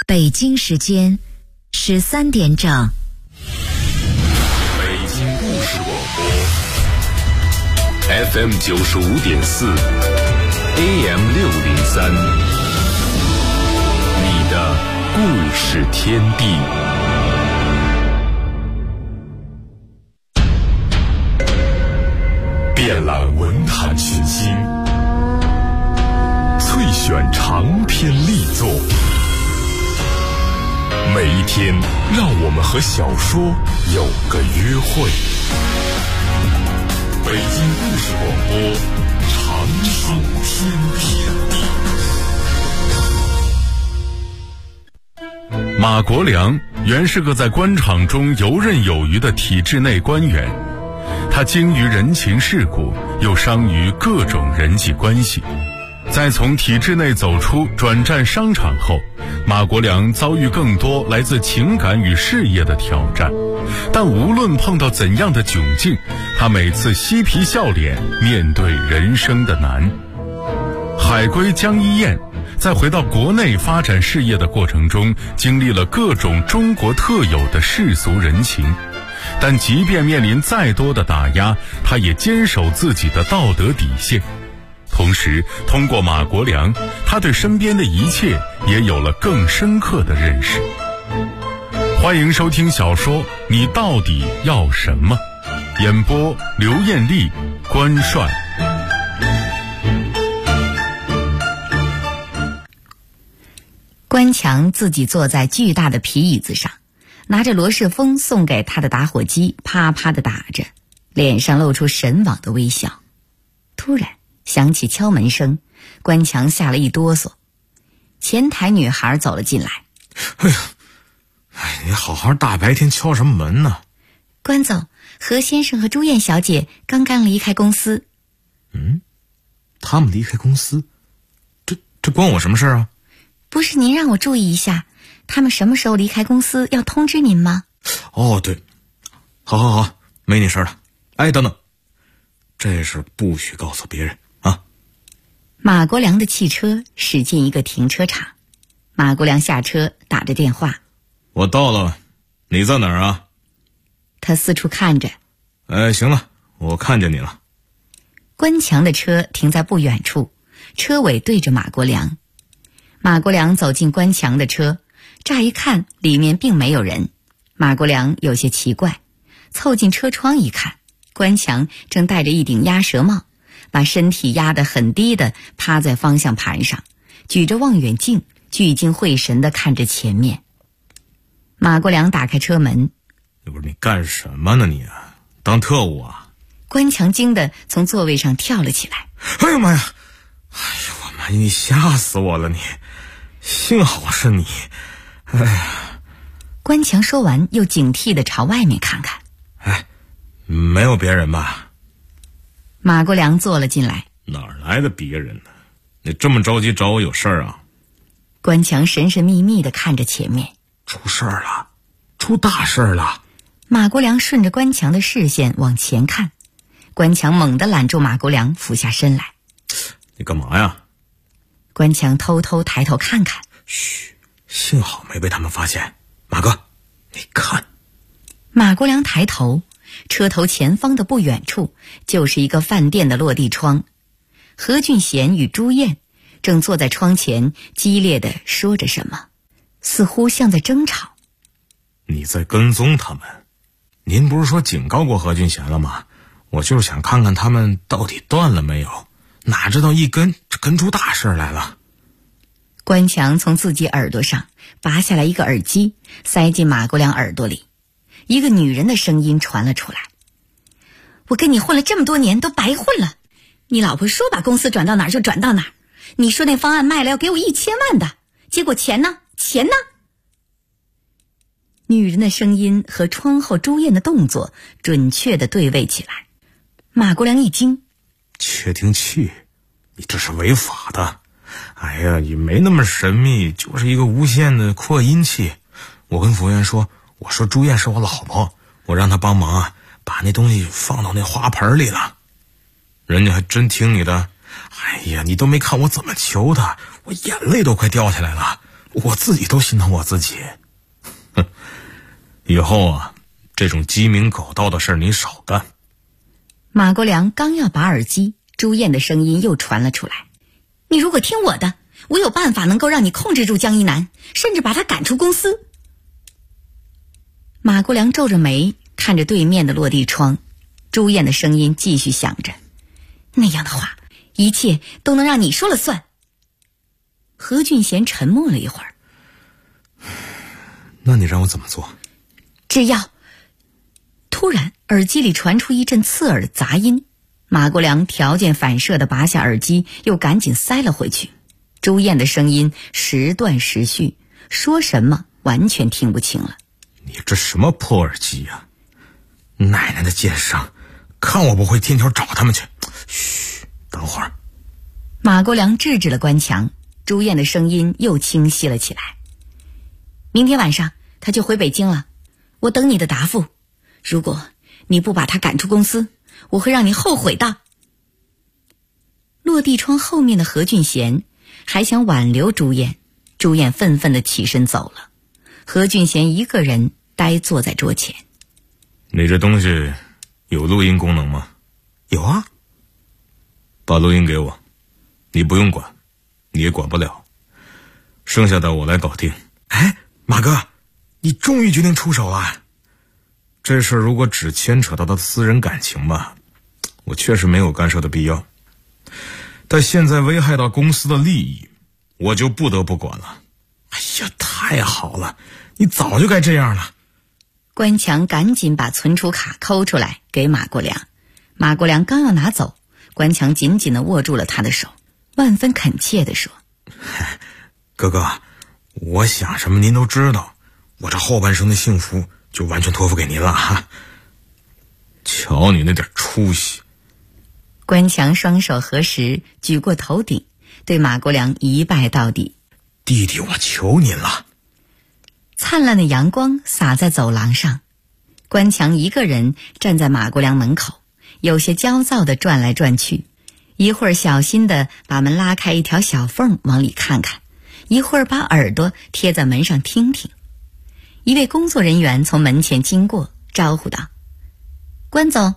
北京时间13点整。 北京故事广播 FM 95.4 AM 603，你的故事天地。遍览文坛群星，萃选长篇力作。每一天，让我们和小说有个约会。北京故事广播，长寿天地。马国良原是个在官场中游刃有余的体制内官员，他精于人情世故，又商于各种人际关系。在从体制内走出，转战商场后，马国良遭遇更多来自情感与事业的挑战，但无论碰到怎样的窘境，他每次嬉皮笑脸面对人生的难。海归江一燕在回到国内发展事业的过程中，经历了各种中国特有的世俗人情，但即便面临再多的打压，他也坚守自己的道德底线。同时，通过马国良，他对身边的一切也有了更深刻的认识。欢迎收听小说《你到底要什么》，演播刘艳丽、关帅。 关强自己坐在巨大的皮椅子上，拿着罗世峰送给他的打火机，啪啪地打着，脸上露出神往的微笑。突然响起敲门声，关强吓了一哆嗦。前台女孩走了进来。 你好好大白天敲什么门呢？ 关总，何先生和朱燕小姐刚刚离开公司。 他们离开公司？这关我什么事啊？ 不是您让我注意一下，他们什么时候离开公司要通知您吗？ 哦，对，好，没你事了。哎，等等，这事不许告诉别人啊。 马国良的汽车驶进一个停车场，马国良下车打着电话。 我到了，你在哪儿啊？ 他四处看着。 行了，我看见你了。 关强的车停在不远处，车尾对着马国良。马国良走进关强的车，乍一看里面并没有人。马国良有些奇怪，凑近车窗一看，关强正戴着一顶鸭舌帽，把身体压得很低的趴在方向盘上，举着望远镜，聚精会神地看着前面。马国良打开车门。 不是你干什么呢你啊？当特务啊？ 关强惊得从座位上跳了起来。 哎呀妈呀！我妈，你吓死我了你！幸好是你。哎呀！ 关强说完又警惕地朝外面看看。 没有别人吧？ 马国良坐了进来。 哪儿来的别人呢？你这么着急找我有事儿啊？ 关强神神秘秘地看着前面。 出事儿了，出大事儿了。 马国良顺着关强的视线往前看，关强猛地揽住马国良，俯下身来。 你干嘛呀？ 关强偷偷抬头看看。 嘘，幸好没被他们发现。马哥，你看。 马国良抬头，车头前方的不远处就是一个饭店的落地窗。何俊贤与朱燕正坐在窗前，激烈地说着什么，似乎像在争吵。 你在跟踪他们？您不是说警告过何俊贤了吗？我就是想看看他们到底断了没有，哪知道一跟出大事来了。 关强从自己耳朵上拔下来一个耳机，塞进马国良耳朵里。一个女人的声音传了出来。我跟你混了这么多年都白混了，你老婆说把公司转到哪儿就转到哪儿，你说那方案卖了要给我1000万的，结果钱呢？女人的声音和窗后朱燕的动作准确地对位起来。马国良一惊。 窃听器？你这是违法的。哎呀，也没那么神秘，就是一个无线的扩音器。我跟服务员说，我说朱燕是我老婆，我让她帮忙啊，把那东西放到那花盆里了。人家还真听你的。哎呀，你都没看我怎么求她，我眼泪都快掉下来了。 我自己都心疼我自己。哼，以后啊，这种鸡鸣狗盗的事儿你少干。 马国良刚要拔耳机，朱燕的声音又传了出来：你如果听我的，我有办法能够让你控制住江一南，甚至把他赶出公司。马国良皱着眉看着对面的落地窗，朱燕的声音继续响着：那样的话，一切都能让你说了算。何俊贤沉默了一会儿： 那你让我怎么做？ 只要……突然耳机里传出一阵刺耳的杂音，马国良条件反射地拔下耳机，又赶紧塞了回去。朱燕的声音时断时续，说什么完全听不清了。 你这什么破耳机呀？奶奶的奸商，看我不会天天找他们去。嘘，等会儿。 马国良制止了关强，朱燕的声音又清晰了起来：明天晚上他就回北京了，我等你的答复。如果你不把他赶出公司，我会让你后悔的。落地窗后面的何俊贤还想挽留朱燕，朱燕愤愤地起身走了。何俊贤一个人呆坐在桌前。 你这东西有录音功能吗？有啊。把录音给我，你不用管，你也管不了，剩下的我来搞定。哎，马哥，你终于决定出手了。这事如果只牵扯到他的私人感情吧，我确实没有干涉的必要，但现在危害到公司的利益，我就不得不管了。哎呀，太好了，你早就该这样了。 关强赶紧把存储卡抠出来给马国良，马国良刚要拿走，关强紧紧地握住了他的手，万分恳切地说： 哥哥，我想什么您都知道，我这后半生的幸福就完全托付给您了哈。瞧你那点出息。 关强双手合十，举过头顶，对马国良一拜到底： 弟弟，我求您了。 灿烂的阳光洒在走廊上，关强一个人站在马国良门口，有些焦躁地转来转去，一会儿小心地把门拉开一条小缝往里看看，一会儿把耳朵贴在门上听听。一位工作人员从门前经过，招呼道：关总。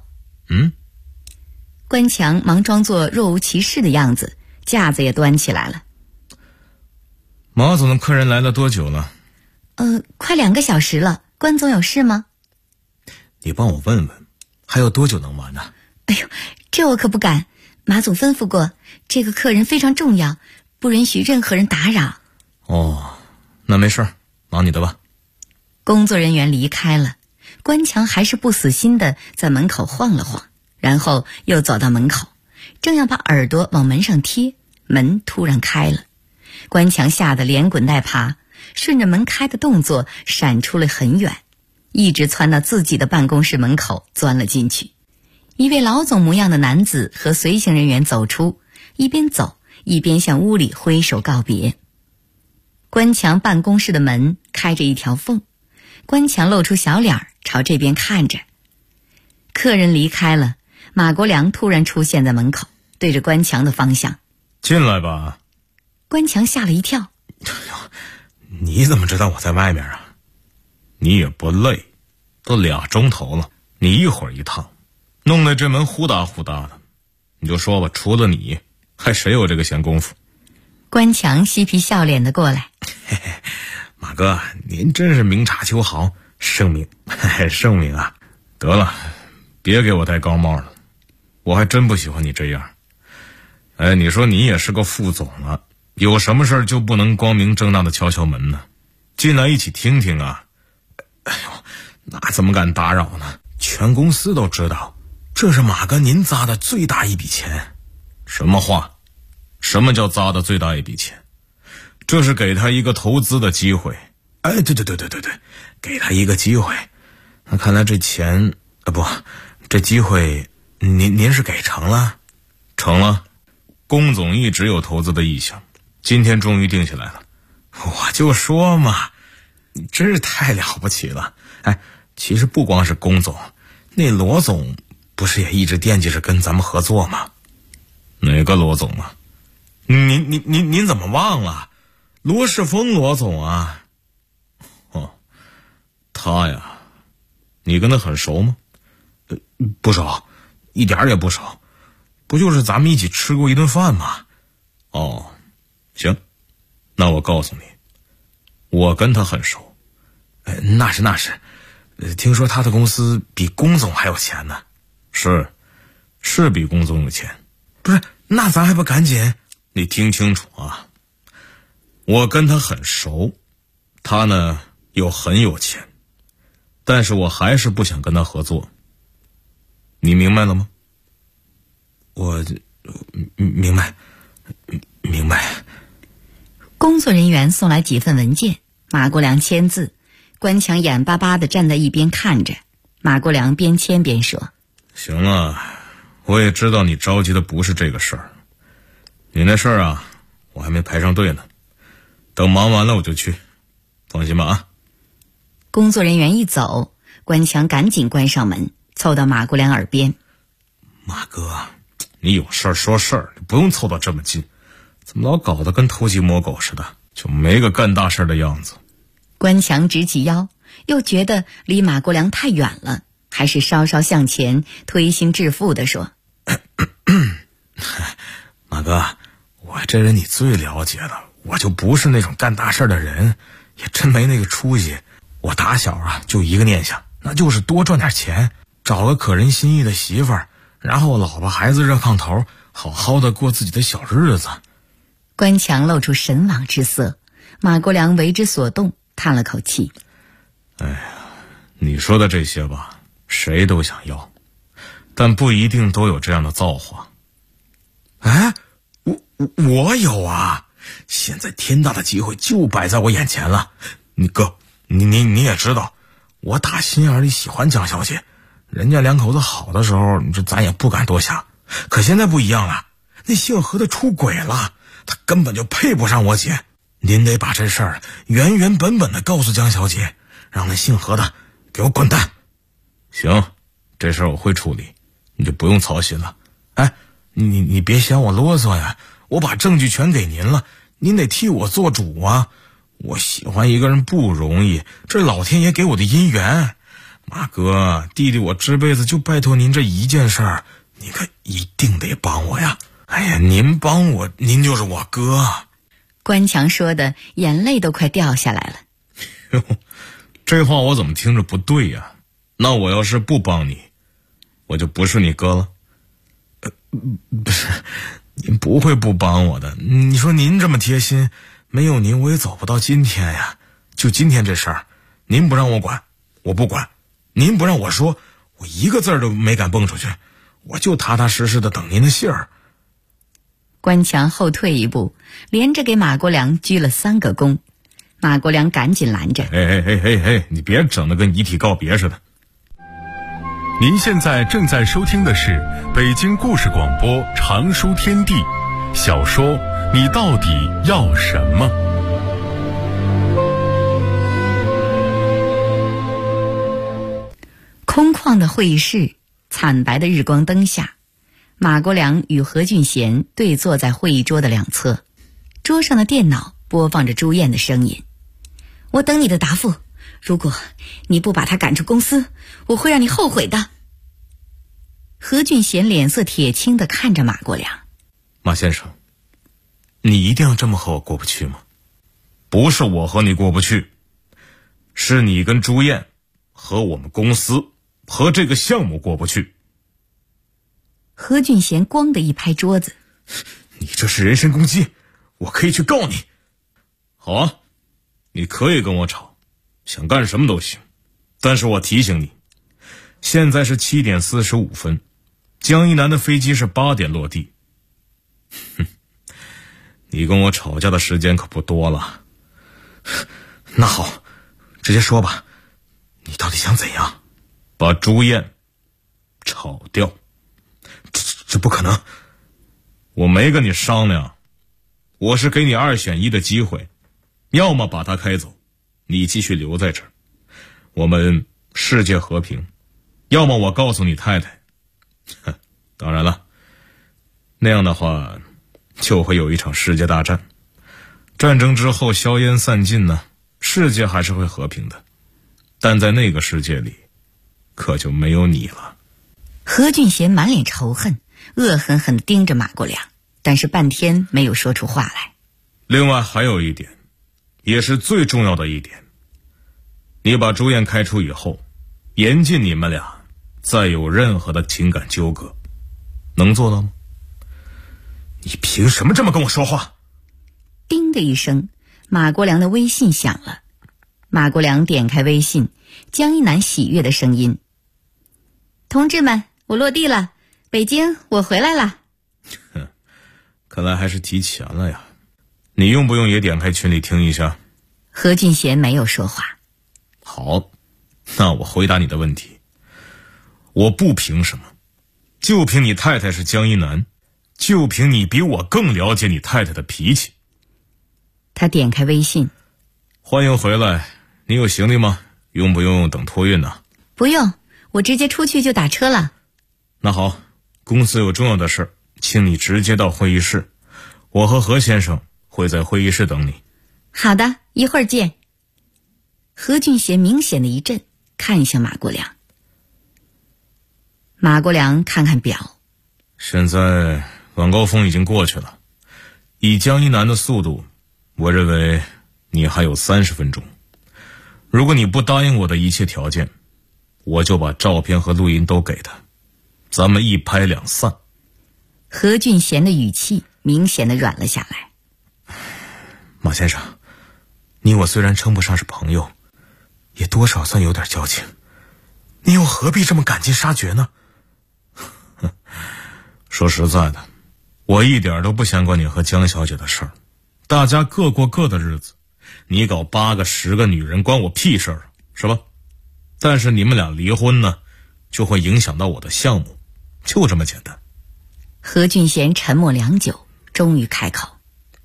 关强忙装作若无其事的样子，架子也端起来了。 马总的客人来了多久了？ 快2个小时了，关总有事吗？ 你帮我问问，还有多久能完呢？ 哎呦，这我可不敢，马总吩咐过，这个客人非常重要，不允许任何人打扰。 哦，那没事，忙你的吧。 工作人员离开了，关强还是不死心地在门口晃了晃，然后又走到门口，正要把耳朵往门上贴，门突然开了。关强吓得连滚带爬，顺着门开的动作闪出了很远，一直窜到自己的办公室门口钻了进去。一位老总模样的男子和随行人员走出，一边走一边向屋里挥手告别。关强办公室的门开着一条缝，关强露出小脸朝这边看着。客人离开了，马国良突然出现在门口，对着关强的方向： 进来吧。 关强吓了一跳： 你怎么知道我在外面啊？你也不累，都2钟头了，你一会儿一趟，弄得这门呼哒呼哒的，你就说吧，除了你还谁有这个闲工夫？ 关强嬉皮笑脸的过来： 嘿嘿，马哥，您真是明察秋毫，圣明圣明啊。得了，别给我戴高帽了，我还真不喜欢你这样。哎，你说你也是个副总了，有什么事儿就不能光明正大的敲敲门呢？进来一起听听啊。哎呦，那怎么敢打扰呢？全公司都知道，这是马哥您砸的最大一笔钱。什么话？什么叫砸的最大一笔钱？这是给他一个投资的机会。哎，对，给他一个机会。那看来这钱这机会您是给成了？成了。龚总一直有投资的意向，今天终于定下来了。我就说嘛，你真是太了不起了。哎，其实不光是龚总，那罗总不是也一直惦记着跟咱们合作吗？哪个罗总啊？您怎么忘了？ 罗世峰罗总啊。哦，他呀，你跟他很熟吗？不熟，一点也不熟，不就是咱们一起吃过一顿饭吗？哦，行，那我告诉你，我跟他很熟。那是，听说他的公司比龚总还有钱呢。是比龚总有钱。不是，那咱还不赶紧？你听清楚啊，我跟他很熟，他呢又很有钱，但是我还是不想跟他合作。你明白了吗？我明白。 工作人员送来几份文件，马国良签字，关强眼巴巴地站在一边看着。马国良边签边说： 行了，我也知道你着急的不是这个事儿，你那事儿啊，我还没排上队呢，等忙完了我就去，放心吧啊。 工作人员一走，关强赶紧关上门，凑到马国良耳边： 马哥，你有事儿说事儿，你不用凑到这么近，怎么老搞得跟偷鸡摸狗似的，就没个干大事的样子。 关强直起腰，又觉得离马国良太远了，还是稍稍向前，推心置腹地说： 马哥，我这人你最了解了，我就不是那种干大事的人，也真没那个出息。我打小啊就一个念想，那就是多赚点钱，找个可人心意的媳妇儿，然后老婆孩子热炕头，好好的过自己的小日子。 关强露出神往之色，马国良为之所动，叹了口气： 哎呀，你说的这些吧，谁都想要，但不一定都有这样的造化。哎，我有啊！现在天大的机会就摆在我眼前了。你哥，你也知道，我打心眼里喜欢江小姐，人家两口子好的时候，你这咱也不敢多想。可现在不一样了，那姓何的出轨了，他根本就配不上我姐。您得把这事儿原原本本的告诉江小姐，让那姓何的给我滚蛋。行，这事儿我会处理，你就不用操心了。哎，你别嫌我啰嗦呀，我把证据全给您了，您得替我做主啊。我喜欢一个人不容易，这老天爷给我的姻缘。马哥，弟弟我这辈子就拜托您这一件事儿，你可一定得帮我呀。哎呀，您帮我，您就是我哥。 关强说的眼泪都快掉下来了。 哟，这话我怎么听着不对呀？那我要是不帮你，我就不是你哥了？不是，您不会不帮我的。你说您这么贴心，没有您我也走不到今天呀。就今天这事儿，您不让我管，我不管；您不让我说，我一个字儿都没敢蹦出去，我就踏踏实实的等您的信儿。 关强后退一步，连着给马国良鞠了3个躬。马国良赶紧拦着： 哎，你别整得跟遗体告别似的。 您现在正在收听的是北京故事广播长书天地小说《你到底要什么》。 空旷的会议室，惨白的日光灯下，马国良与何俊贤对坐在会议桌的两侧，桌上的电脑播放着朱燕的声音：我等你的答复，如果你不把他赶出公司，我会让你后悔的。何俊贤脸色铁青地看着马国良： 马先生，你一定要这么和我过不去吗？不是我和你过不去，是你跟朱燕和我们公司和这个项目过不去。 何俊贤咣的一拍桌子： 你这是人身攻击，我可以去告你。好啊，你可以跟我吵，想干什么都行，但是我提醒你，现在是7点45分，江一南的飞机是8点落地。你跟我吵架的时间可不多了。那好，直接说吧，你到底想怎样？把朱燕炒掉？这不可能。我没跟你商量，我是给你2选1的机会，要么把他开走，你继续留在这儿，我们世界和平；要么我告诉你太太。当然了，那样的话就会有一场世界大战， 战争之后硝烟散尽呢，世界还是会和平的，但在那个世界里，可就没有你了。 何俊贤满脸仇恨，恶狠狠地盯着马国良，但是半天没有说出话来。 另外还有一点，也是最重要的一点，你把朱燕开除以后，严禁你们俩再有任何的情感纠葛，能做到吗？你凭什么这么跟我说话？ 叮的一声，马国良的微信响了。马国良点开微信，江一楠喜悦的声音：同志们，我落地了，北京，我回来了。 看来还是提前了呀。你用不用也点开群里听一下？ 何俊贤没有说话。 好，那我回答你的问题。我不凭什么，就凭你太太是江一楠，就凭你比我更了解你太太的脾气。 他点开微信： 欢迎回来，你有行李吗？用不用等托运呢？ 不用，我直接出去就打车了。 那好，公司有重要的事，请你直接到会议室，我和何先生会在会议室等你。 好的，一会儿见。何俊贤明显的一震，看向马国良。马国良看看表， 现在晚高峰已经过去了，以江一楠的速度，我认为你还有30分钟。如果你不答应我的一切条件，我就把照片和录音都给他，咱们一拍两散。 何俊贤的语气明显的软了下来。 马先生，你我虽然称不上是朋友，也多少算有点交情，你又何必这么赶尽杀绝呢？说实在的，我一点都不想管你和江小姐的事儿，大家各过各的日子，你搞8个10个女人关我屁事儿，是吧？但是你们俩离婚呢，就会影响到我的项目，就这么简单。 何俊贤沉默良久，终于开口：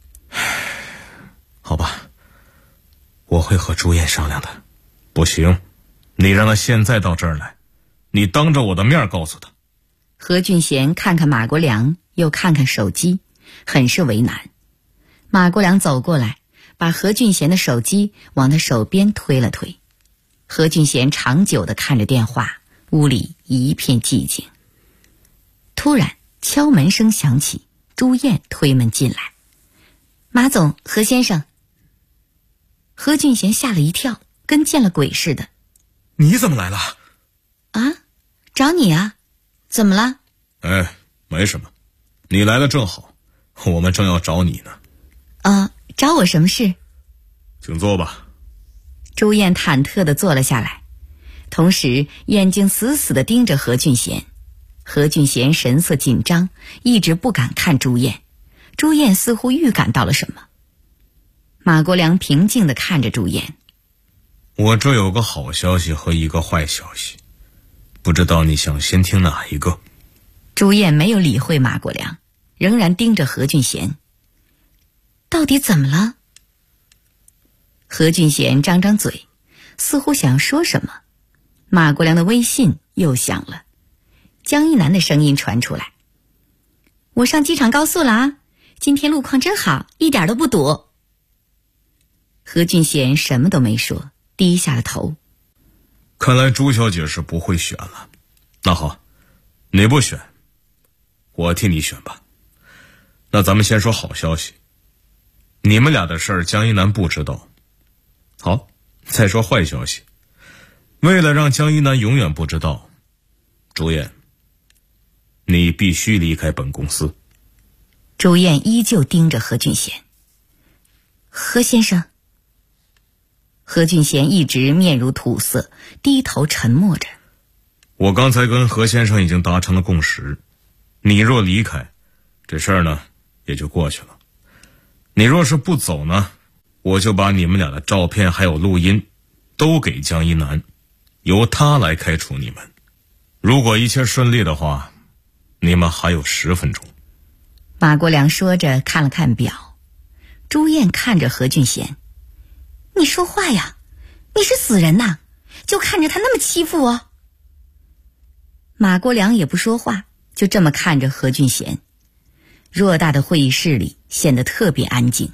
好吧，我会和朱燕商量的。不行，你让他现在到这儿来，你当着我的面告诉他。 何俊贤看看马国良，又看看手机，很是为难。马国良走过来，把何俊贤的手机往他手边推了推。何俊贤长久地看着电话，屋里一片寂静。突然敲门声响起，朱燕推门进来：马总，何先生。何俊贤吓了一跳，跟见了鬼似的。 你怎么来了？ 啊，找你啊，怎么了？ 哎，没什么，你来了正好，我们正要找你呢。 找我什么事？ 请坐吧。 朱燕忐忑地坐了下来，同时眼睛死死地盯着何俊贤。何俊贤神色紧张，一直不敢看朱燕。朱燕似乎预感到了什么。马国良平静地看着朱燕： 我这有个好消息和一个坏消息，不知道你想先听哪一个？ 朱燕没有理会马国良，仍然盯着何俊贤。到底怎么了？何俊贤张张嘴，似乎想说什么。马国良的微信又响了，江一楠的声音传出来：我上机场高速了啊，今天路况真好，一点都不堵。何俊贤什么都没说，低下了头。 看来朱小姐是不会选了。那好，你不选，我替你选吧。那咱们先说好消息，你们俩的事儿江一楠不知道。好，再说坏消息，为了让江一楠永远不知道，朱燕，你必须离开本公司。 朱燕依旧盯着何俊贤。何先生。何俊贤一直面如土色，低头沉默着。 我刚才跟何先生已经达成了共识，你若离开，这事儿呢也就过去了。你若是不走呢，我就把你们俩的照片还有录音都给江一楠，由他来开除你们。如果一切顺利的话，你们还有10分钟。 马国良说着看了看表。朱燕看着何俊贤：你说话呀，你是死人呐，就看着他那么欺负我。马国良也不说话，就这么看着何俊贤。偌大的会议室里显得特别安静，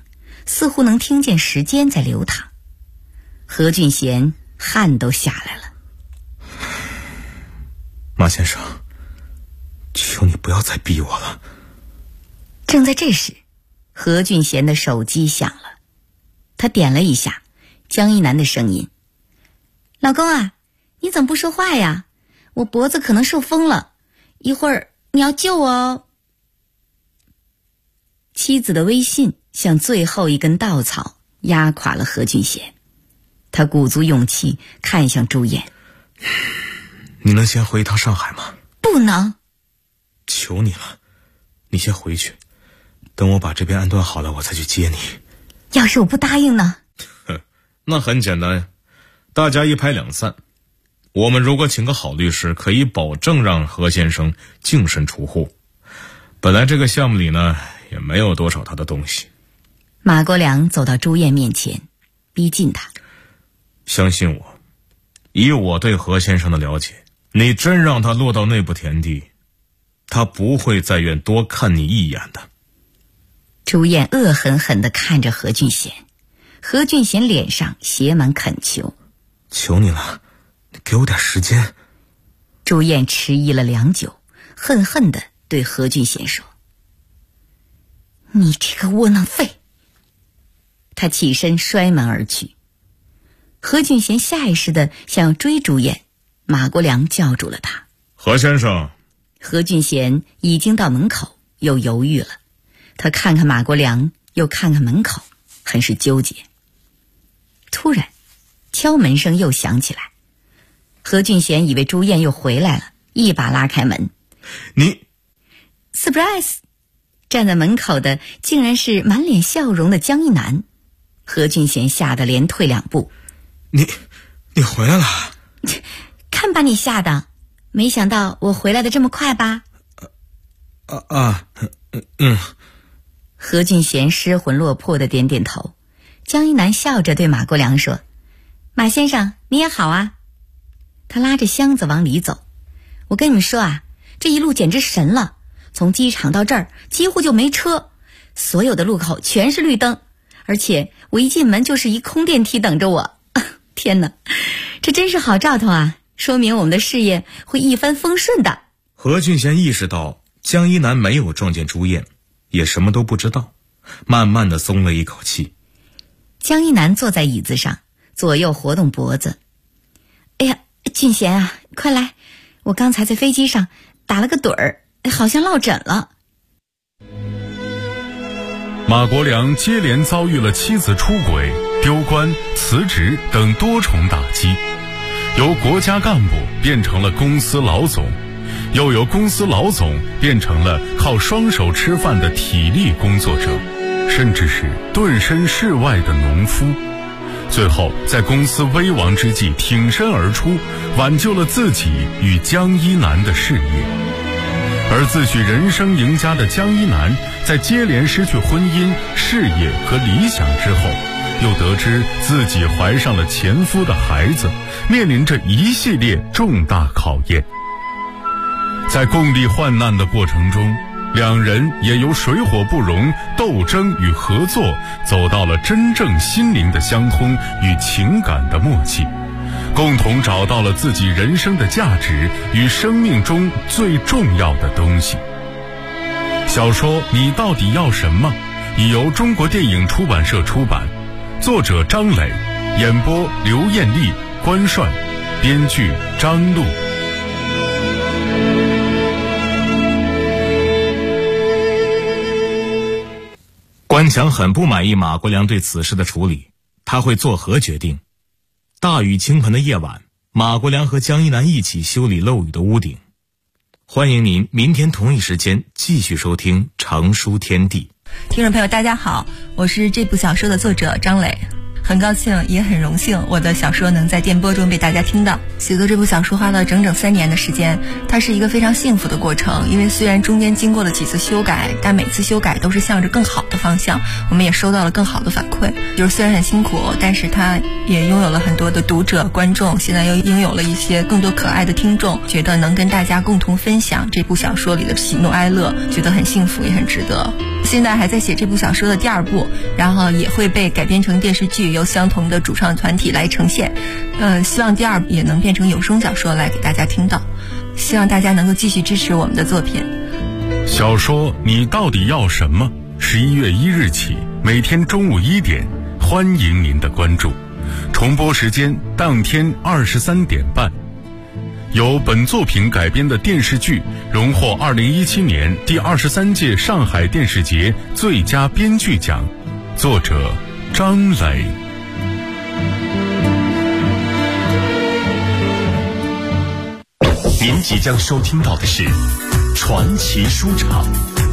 似乎能听见时间在流淌。何俊贤汗都下来了。 马先生，求你不要再逼我了。 正在这时，何俊贤的手机响了，他点了一下，江一楠的声音：老公啊，你怎么不说话呀？我脖子可能受风了，一会儿你要救我哦。妻子的微信像最后一根稻草，压垮了何俊贤。他鼓足勇气看向朱燕： 你能先回一趟上海吗？ 不能。 求你了，你先回去，等我把这边安顿好了，我再去接你。 要是我不答应呢？ 那很简单，大家一拍两散。我们如果请个好律师，可以保证让何先生净身出户。本来这个项目里呢，也没有多少他的东西。 马国良走到朱燕面前，逼近他： 相信我，以我对何先生的了解，你真让他落到那步田地，他不会再愿多看你一眼的。 朱燕恶狠狠地看着何俊贤，何俊贤脸上写满恳求： 求你了，你给我点时间。 朱燕迟疑了良久，恨恨地对何俊贤说：你这个窝囊废。他起身摔门而去。何俊贤下意识地想要追朱燕，马国良叫住了他： 何先生。 何俊贤已经到门口，又犹豫了。他看看马国良，又看看门口，很是纠结。突然敲门声又响起来，何俊贤以为朱燕又回来了，一把拉开门。 你 surprise！ 站在门口的竟然是满脸笑容的江一楠。何俊贤吓得连退两步。 你回来了？ 看把你吓的，没想到我回来的这么快吧？何俊贤失魂落魄的点点头。江一楠笑着对马国良说：马先生你也好啊。他拉着箱子往里走。我跟你们说啊，这一路简直神了，从机场到这儿几乎就没车，所有的路口全是绿灯，而且我一进门就是一空电梯等着我。天哪，这真是好兆头啊，说明我们的事业会一帆风顺的。 何俊贤意识到江一楠没有撞见朱燕，也什么都不知道，慢慢地松了一口气。 江一楠坐在椅子上，左右活动脖子。哎呀，俊贤啊，快来，我刚才在飞机上打了个盹儿，好像落枕了。 马国良接连遭遇了妻子出轨、丢官、辞职等多重打击，由国家干部变成了公司老总，又由公司老总变成了靠双手吃饭的体力工作者，甚至是顿身事外的农夫。最后在公司危亡之际挺身而出，挽救了自己与江一楠的事业。而自诩人生赢家的江一楠，在接连失去婚姻、事业和理想之后，又得知自己怀上了前夫的孩子，面临着一系列重大考验。在共历患难的过程中，两人也由水火不容、斗争与合作，走到了真正心灵的相通与情感的默契，共同找到了自己人生的价值与生命中最重要的东西。小说《你到底要什么》已由中国电影出版社出版，作者张磊，演播刘艳丽、关帅，编剧张璐。 关强很不满意马国良对此事的处理，他会作何决定？大雨倾盆的夜晚，马国良和江一楠一起修理漏雨的屋顶。欢迎您明天同一时间继续收听长书天地。 听众朋友大家好，我是这部小说的作者张磊，很高兴也很荣幸我的小说能在电波中被大家听到。写作这部小说花了整整3年的时间，它是一个非常幸福的过程，因为虽然中间经过了几次修改，但每次修改都是向着更好的方向，我们也收到了更好的反馈。就是虽然很辛苦，但是它也拥有了很多的读者观众，现在又拥有了一些更多可爱的听众，觉得能跟大家共同分享这部小说里的喜怒哀乐，觉得很幸福也很值得。 现在还在写这部小说的第2部，然后也会被改编成电视剧，由相同的主创团体来呈现。希望第2部也能变成有声小说来给大家听到。希望大家能够继续支持我们的作品。 小说你到底要什么？11月1日起，每天中午1点，欢迎您的关注。重播时间当天23点半。由本作品改编的电视剧荣获2017年第23届上海电视节最佳编剧奖，作者张磊。 您即将收听到的是传奇书场。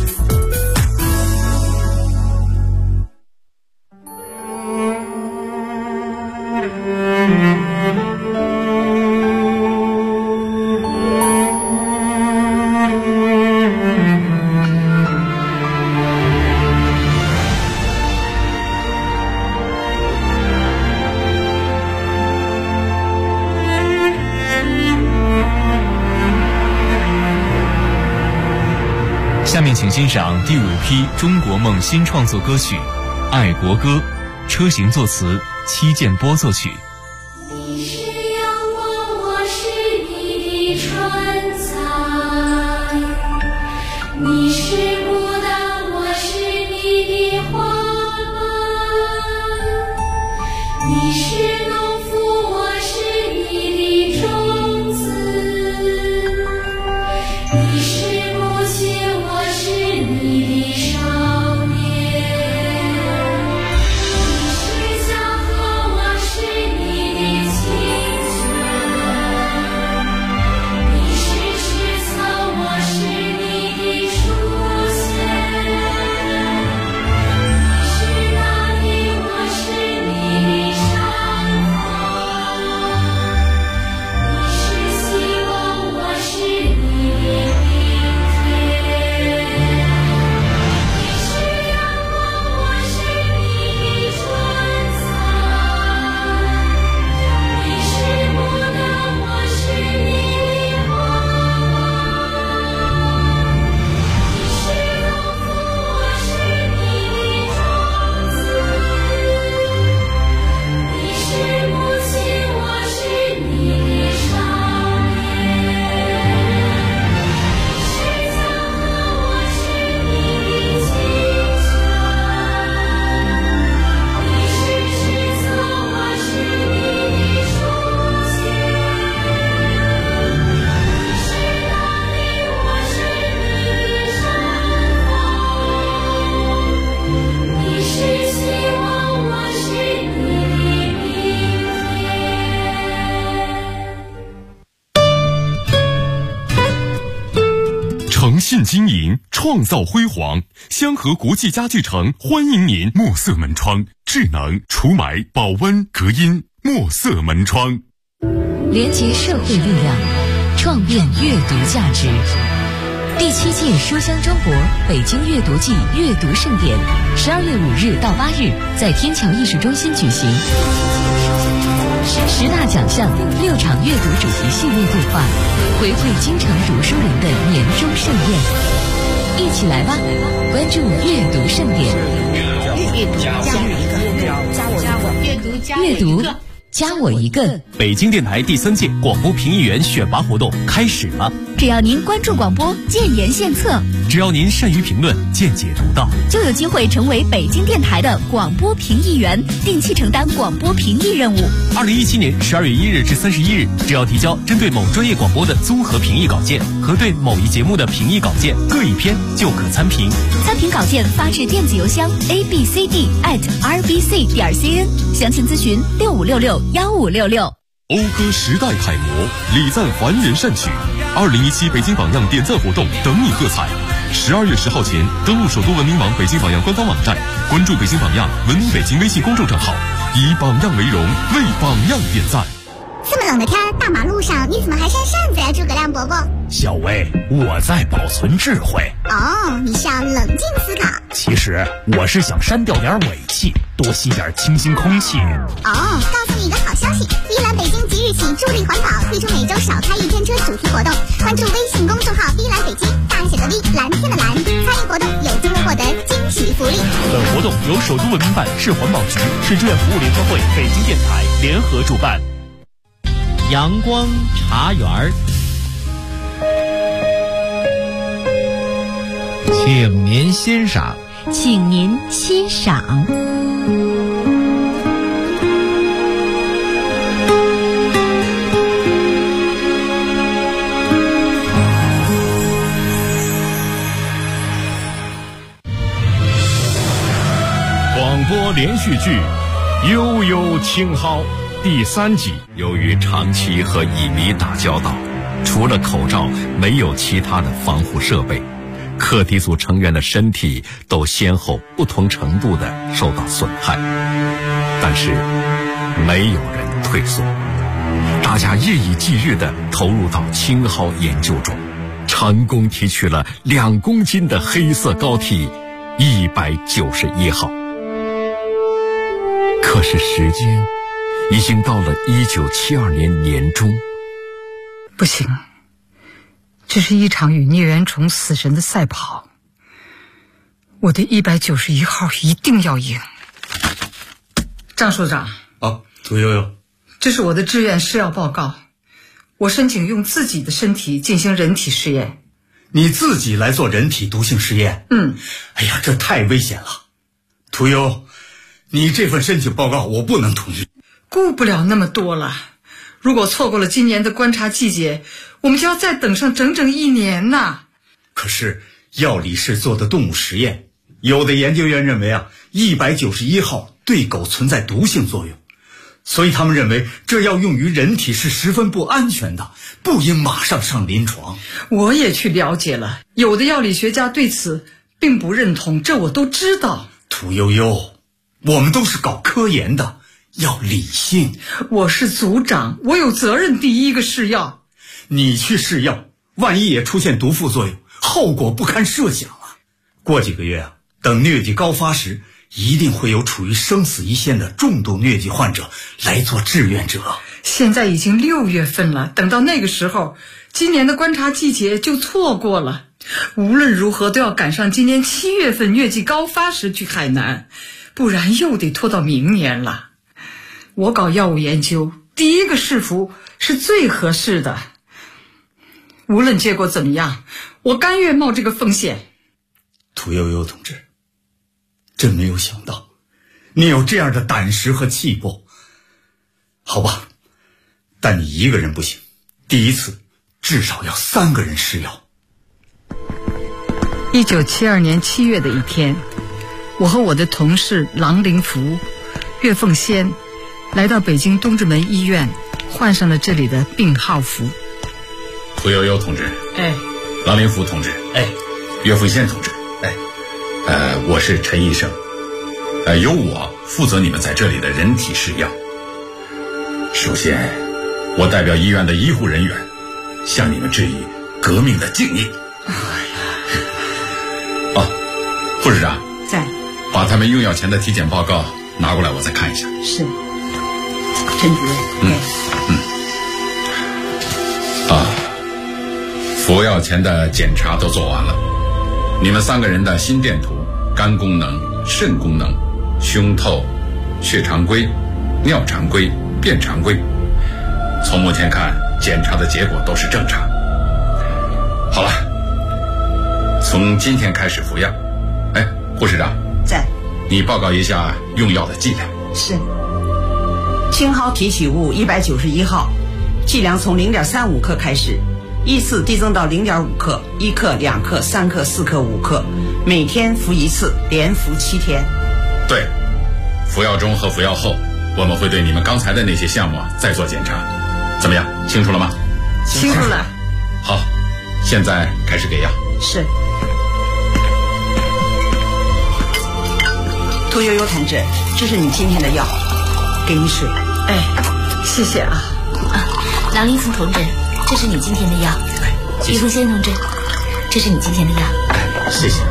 下面请欣赏第5批中国梦新创作歌曲《爱国歌》，车行作词，戚建波作曲。 你是阳光，我是你的春彩，你是孤岛，我是你的花瓣，你是农夫，我是你的种子，你是母亲，我是你的少年，你是小河，我是你的清泉，你是石头，我是你的书写，你是大地，我是你的山河，你是希望，我是你的明天。你是阳光，我是你的春彩，你是牡丹，我是你的花瓣，你是农夫，我是你的种子，你是母亲，我是你的少年，你是江河，我是你的清泉，你是石头，我是你的书写，你是大地，我是你的山峰，你是希望，我是你的明天。 诚信经营，创造辉煌。香河国际家具城欢迎您。 墨色门窗，智能除霾、保温、隔音。墨色门窗。 连结社会力量，创变阅读价值。第7届书香中国北京阅读季阅读盛典，12月5日到8日在天桥艺术中心举行。10大奖项，6场阅读主题系列对话，回馈京城读书人的年终盛宴。一起来吧，关注阅读盛典。阅读加我一个。 北京电台第3届广播评议员选拔活动开始了。 只要您关注广播，建言献策； 只要您善于评论，见解独到， 就有机会成为北京电台的广播评议员，定期承担广播评议任务。 2017年12月1日至31日，只要提交针对某专业广播的综合评议稿件和对某一节目的评议稿件各1篇，就可参评。 参评稿件发至电子邮箱 abcd@rbc.cn， 详情咨询65661566。 讴歌时代楷模，礼赞凡人善举。2017北京榜样点赞活动等你喝彩。12月10号前登录首都文明网北京榜样官方网站，关注北京榜样文明北京微信公众账号，以榜样为荣，为榜样点赞。 这么冷的天，大马路上你怎么还扇扇子呀，诸葛亮伯伯？ 小薇，我在保存智慧。 哦，你是要冷静思考。 其实我是想删掉点尾气，多吸点清新空气。 哦，告诉你一个好消息，碧蓝北京即日起助力环保，推出每周少开1天车主题活动，关注微信公众号碧蓝北京，大写的 V， 蓝天的蓝，参与活动有机会获获得惊喜福利。 本活动由首都文明办、市环保局、市志愿服务联合会、北京电台联合主办。 阳光茶园儿，请您欣赏。 请您欣赏。 广播连续剧《悠悠青蒿》第3集。 由于长期和蚁迷打交道，除了口罩，没有其他的防护设备。课题组成员的身体都先后不同程度地受到损害，但是没有人退缩，大家日以继日地投入到青蒿研究中，成功提取了2公斤的黑色膏体191号。可是时间已经到了1972年年中。 不行，这是一场与孽缘虫死神的赛跑，我的191号一定要赢。张所长， 屠呦呦， 这是我的志愿试药报告，我申请用自己的身体进行人体试验。 你自己来做人体毒性试验？哎呀，这太危险了。屠呦，你这份申请报告我不能同意。 顾不了那么多了，如果错过了今年的观察季节，我们就要再等上整整1年呐。 可是药理是做的动物实验，有的研究员认为191号对狗存在毒性作用，所以他们认为这药用于人体是十分不安全的，不应马上上临床。 我也去了解了，有的药理学家对此并不认同，这我都知道。 屠呦呦，我们都是搞科研的，要理性。 我是组长，我有责任第一个试药。 你去试药，万一也出现毒副作用，后果不堪设想啊！过几个月等疟疾高发时，一定会有处于生死一线的重度疟疾患者来做志愿者。 现在已经6月份了，等到那个时候，今年的观察季节就错过了。无论如何都要赶上今年7月份疟疾高发时去海南，不然又得拖到明年了。我搞药物研究，第一个试服是最合适的。无论结果怎么样，我甘愿冒这个风险。 屠呦呦同志，真没有想到你有这样的胆识和气魄。好吧，但你一个人不行，第一次至少要3个人试药。 1972年7月的一天，我和我的同事郎林福、岳凤仙来到北京东直门医院，换上了这里的病号服。 屠呦呦同志，郎林福同志，岳凤仙同志，我是陈医生，由我负责你们在这里的人体试药。首先，我代表医院的医护人员向你们致以革命的敬意。护士长在， 把他们用药前的体检报告拿过来，我再看一下。 是，陈主任。服药前的检查都做完了，你们3个人的心电图、肝功能、肾功能、胸透、血常规、尿常规、便常规，从目前看，检查的结果都是正常。好了，从今天开始服药。护士长在， 你报告一下用药的剂量。 是，青蒿提取物191号，剂量从0.35克开始，依次递增到0.5克、1克、2克、3克、4克、5克，每天服1次，连服7天。 对，服药中和服药后，我们会对你们刚才的那些项目再做检查。怎么样，清楚了吗？ 清楚了。 好，现在开始给药。 是。屠呦呦同志，这是你今天的药，给你水。 谢谢啊。 郎林福同志，这是你今天的药。岳凤仙同志，这是你今天的药。 谢谢。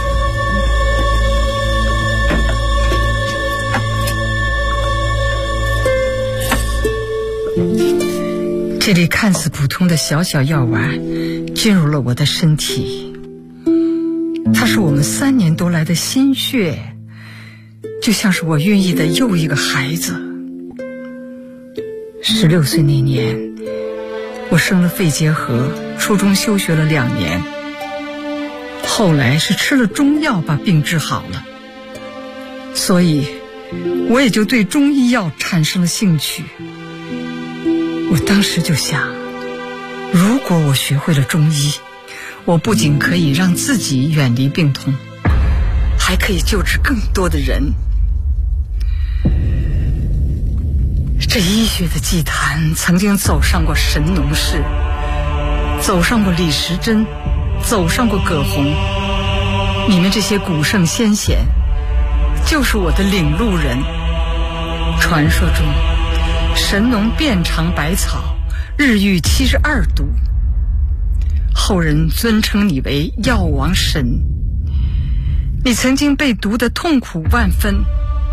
这里看似普通的小小药丸进入了我的身体，它他是我们3年多来的心血，就像是我孕育的又一个孩子。16岁那年，我生了肺结核，初中休学了2年，后来是吃了中药把病治好了，所以我也就对中医药产生了兴趣。我当时就想，如果我学会了中医，我不仅可以让自己远离病痛，还可以救治更多的人。这医学的祭坛曾经走上过神农氏，走上过李时珍，走上过葛洪。你们这些古圣先贤就是我的领路人。传说中神农遍尝百草，日遇72毒，后人尊称你为药王神。你曾经被毒得痛苦万分。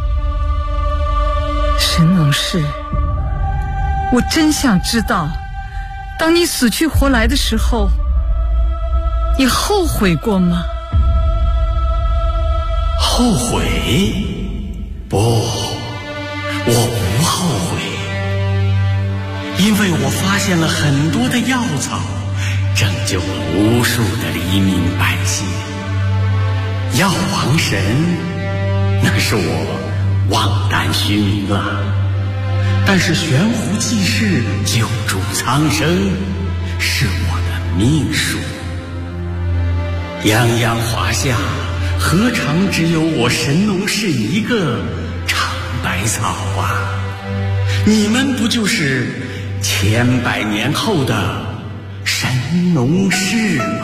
神农氏，我真想知道，当你死去活来的时候，你后悔过吗？ 后悔？不，我不后悔，因为我发现了很多的药草，拯救了无数的黎民百姓。药王神，那是我望丹虚名了。但是悬壶济世，救助苍生，是我的命数。泱泱华夏，何尝只有我神农氏一个尝百草啊？你们不就是千百年后的神农氏吗？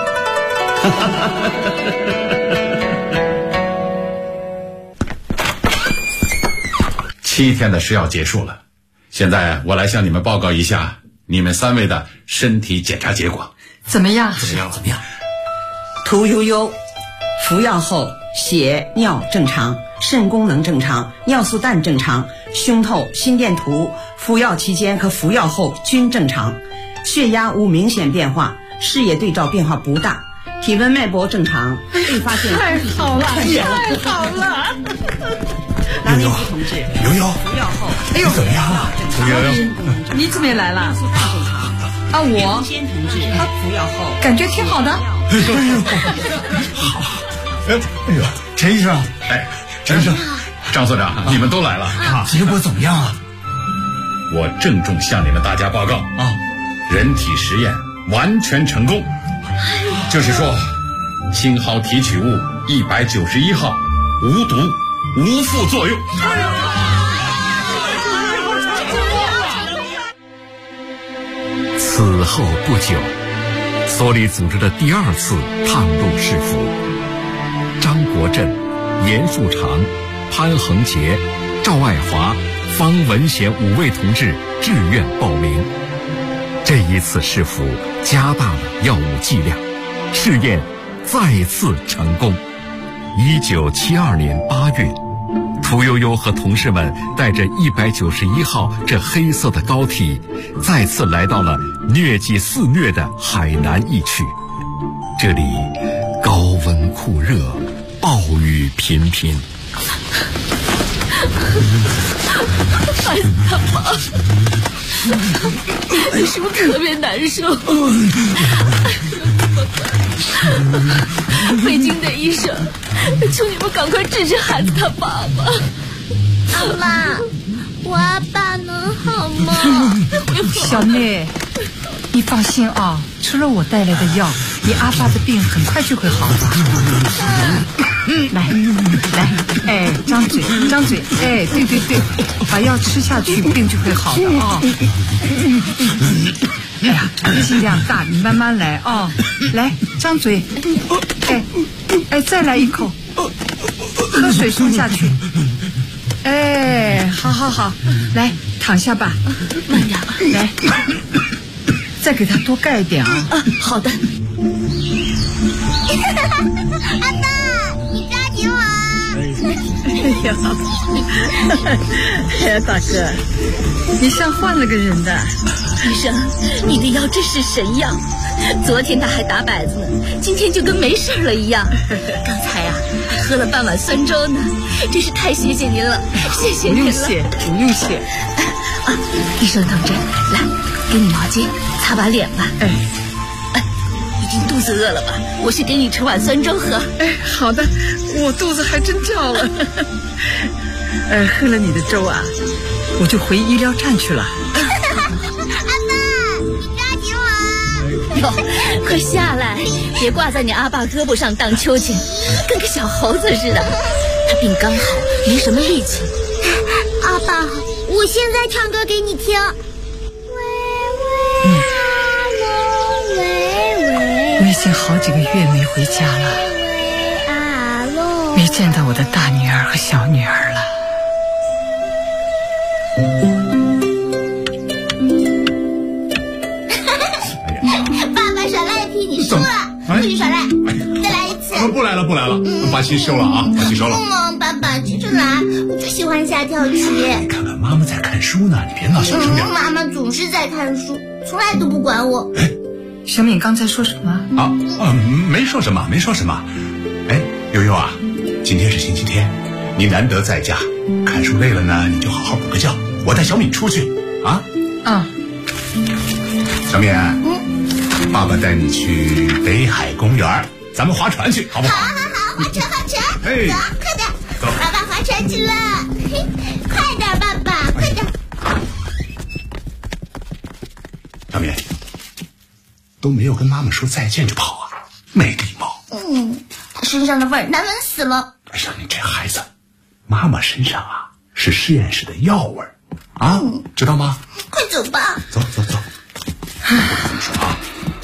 7天的食药结束了，现在我来向你们报告一下你们3位的身体检查结果。 怎么样？ 怎么样？ 屠呦呦服药后血尿正常，肾功能正常，尿素氮正常，胸透心电图服药期间和服药后均正常，血压无明显变化，视野对照变化不大，体温脉搏正常，未发现。 太好了，太好了！ 悠悠，悠悠， 服药后， 哎呦， 怎么样了？ 悠悠，你怎么也来了？ 尿素氮正常。 啊，我先同志服药后感觉挺好的。 哎呦，好，哎呦，陈医生， 陈医生，张所长，你们都来了， 结果怎么样啊？ 我郑重向你们大家报告啊，人体实验完全成功，就是说，青蒿提取物191号无毒无副作用。 此后不久，所里组织的第2次探路试服，张国振、严树长、潘恒杰、赵爱华、方文贤5位同志志愿报名。这一次试服加大了药物剂量，试验再次成功。1972年8月，屠呦呦和同事们带着191号这黑色的膏体，再次来到了疟疾肆虐的海南疫区。这里高温酷热，暴雨频频。 孩子他妈，你是不是特别难受？北京的医生，求你们赶快治治孩子他爸爸。 阿妈，我阿爸能好吗？ 小妹，你放心啊，吃了我带来的药，你阿爸的病很快就会好的。来，哎，张嘴，哎，对，把药吃下去，病就会好的啊。哎呀，力气量大，你慢慢来啊。来，张嘴，哎，再来一口，喝水送下去。哎，好，来躺下吧， 慢点， 来，再给他多盖一点啊。 好的。 阿爸，你抓紧我！ 哎呀，大哥，你像换了个人的。 医生，你的药真是神药，昨天他还打摆子呢，今天就跟没事了一样。刚才啊，还喝了半碗酸粥呢，真是太谢谢您了，谢谢您了。 不用谢。 啊，医生同志，来，给你毛巾，擦把脸吧。 哎， 一定肚子饿了吧？我去给你盛碗酸粥喝。 哎，好的，我肚子还真叫了。喝了你的粥啊，我就回医疗站去了。 哟，快下来，别挂在你阿爸胳膊上荡秋千，跟个小猴子似的。他病刚好，没什么力气。 阿爸，我现在唱歌给你听。 我已经好几个月没回家了，没见到我的大女儿和小女儿了。 爸爸耍赖皮，你输了，不许耍赖，再来一次。 不来了，把琴收了啊，把琴收了。 爸爸接着来，我就喜欢下跳棋。 看看妈妈在看书呢，你别闹，小声点。 妈妈总是在看书，从来都不管我。 小敏刚才说什么？ 没说什么。哎，悠悠啊，今天是星期天，你难得在家，看书累了呢，你就好好补个觉。我带小敏出去啊。小敏，爸爸带你去北海公园，咱们划船去，好不好？ 好，划船。 哎， 走，快点，爸爸划船去了。快点，爸爸，快点。 小敏，都没有跟妈妈说再见就跑啊，没礼貌。 他身上的味儿难闻死了。 哎呀，你这孩子，妈妈身上啊是实验室的药味儿啊，知道吗？ 快走吧。 走。我跟你说啊。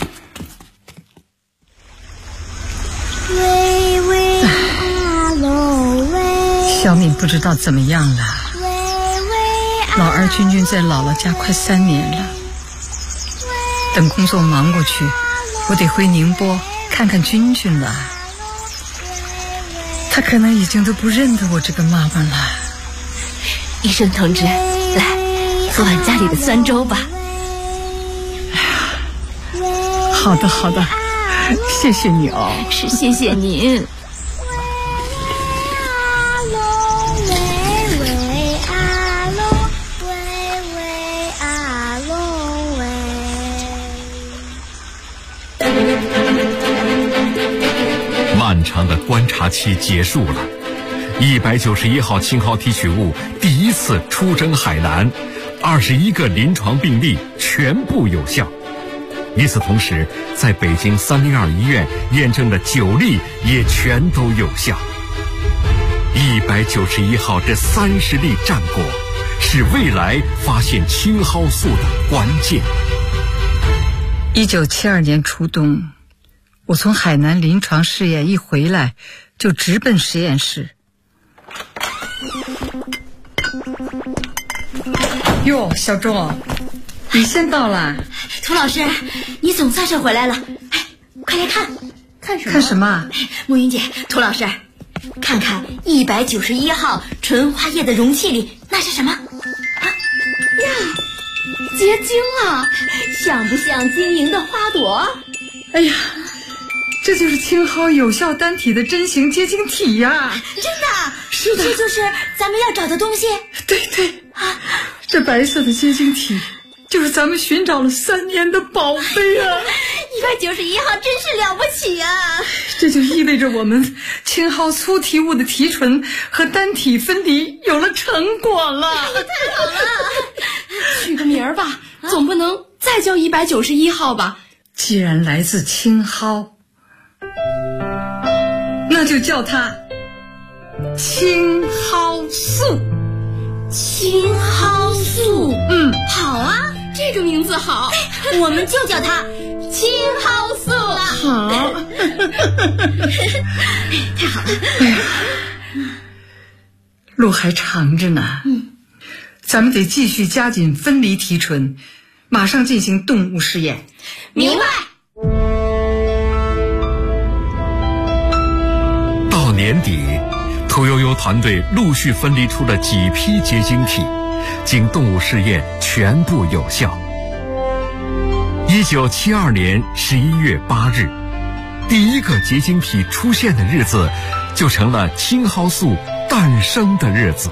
小敏不知道怎么样了，老二君在姥姥家快3年了。等工作忙过去，我得回宁波看看君了。他可能已经都不认得我这个妈妈了。 医生同志，来喝碗家里的酸粥吧。 好的，谢谢你哦。 是谢谢您。 漫长的观察期结束了，191号氢号提取物第一次出征海南，21个临床病例全部有效。与此同时，在北京302医院验证的9例也全都有效。191号这30例战果，是未来发现青蒿素的关键。 1972年初冬，我从海南临床试验一回来，就直奔实验室。哟，小钟，你先到了。 涂老师，你总算是回来了。哎，快来看看什么？ 慕云姐，涂老师，看看191号纯花液的容器里那是什么？结晶啊，像不像晶莹的花朵？ 哎呀，这就是青蒿有效单体的真型结晶体呀！ 真的？ 是的， 这就是咱们要找的东西。 对这白色的结晶体就是咱们寻找了3年的宝贝啊 ！191号真是了不起啊！ 这就意味着我们青蒿粗体物的提纯和单体分离有了成果了。 太好了！ 取个名儿吧，总不能再叫191号吧？ 既然来自青蒿，那就叫它青蒿素。 青蒿素， 好啊，这个名字好， 我们就叫它青蒿素。 好， 太好了。 路还长着呢，咱们得继续加紧分离提纯，马上进行动物试验。 明白。 到年底， 屠呦呦团队陆续分离出了几批结晶体，经动物试验全部有效。1972年11月8日，第一个结晶体出现的日子，就成了青蒿素诞生的日子。